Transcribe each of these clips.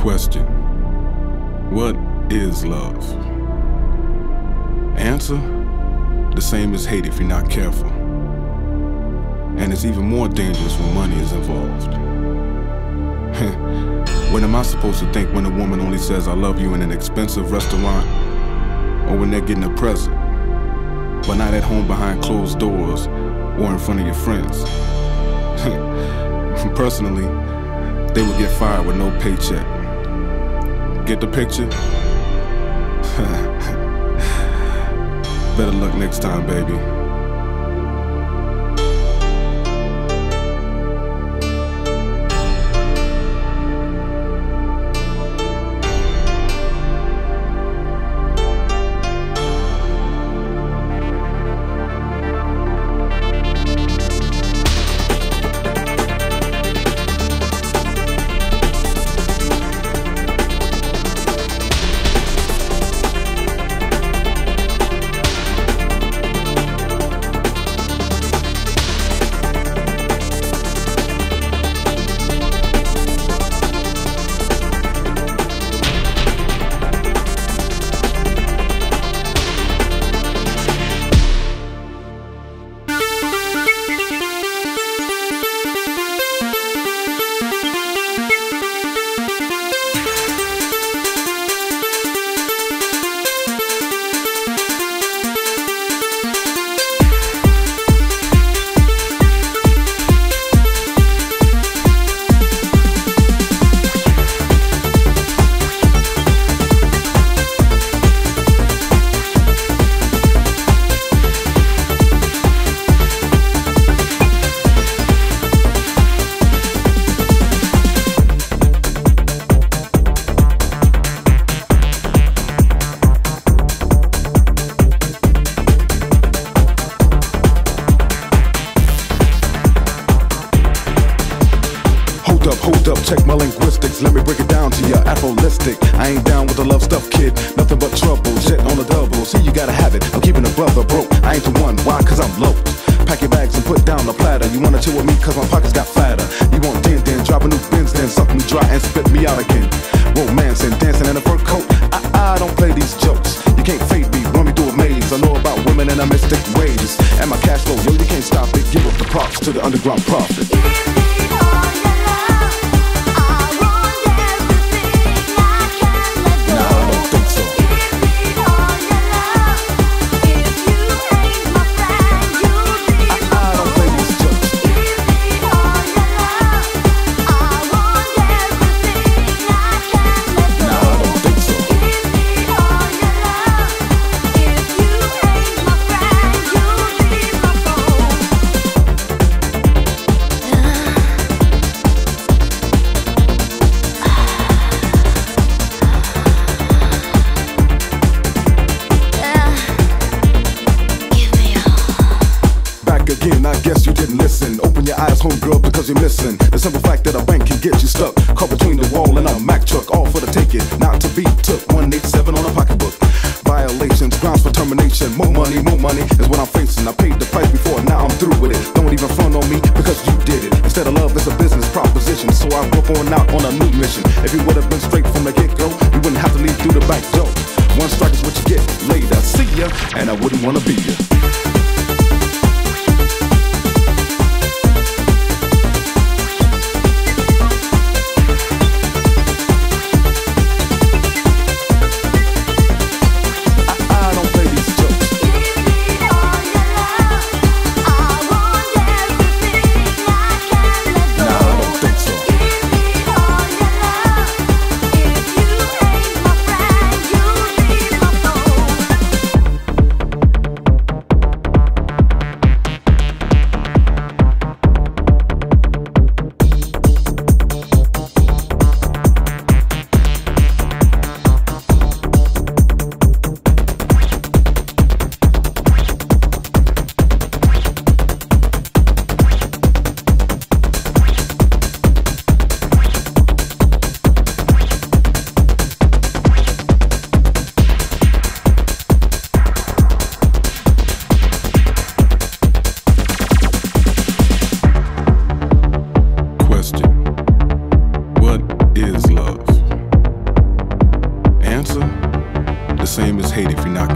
question: what is love? Answer: the same as hate if you're not careful. And it's even more dangerous when money is involved. When am I supposed to think when a woman only says I love you in an expensive restaurant, or when they're getting a present, but not at home behind closed doors or in front of your friends? Personally, they would get fired with no paycheck. Get the picture? Better luck next time, baby. Hold up, check my linguistics. Let me break it down to you, Afrolistic. I ain't down with the love stuff, kid. Nothing but trouble, shit on the double. See, you gotta have it, I'm keeping a brother broke. I ain't the one, why? Cause I'm low. Pack your bags and put down the platter. You wanna chill with me cause my pockets got fatter. You want din, drop a new Benz, then suck me dry and spit me out again. Romance and dancing in a fur coat. I don't play these jokes. You can't fade me, run me through a maze. I know about women and I mystic ways. And my cash flow, yo, you can't stop it. Give up the props to the underground prophet. I guess you didn't listen. Open your eyes, homegirl, because you're missing the simple fact that a bank can get you stuck, caught between the wall and a Mack truck, all for the ticket, not to be took. 187 on a pocketbook. Violations, grounds for termination. More money is what I'm facing. I paid the price before, now I'm through with it. Don't even front on me because you did it. Instead of love, it's a business proposition, so I broke on out on a new mission. If you would have been straight from the get-go, you wouldn't have to leave through the back door. One strike is what you get. Later, see ya, and I wouldn't wanna be ya.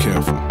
careful.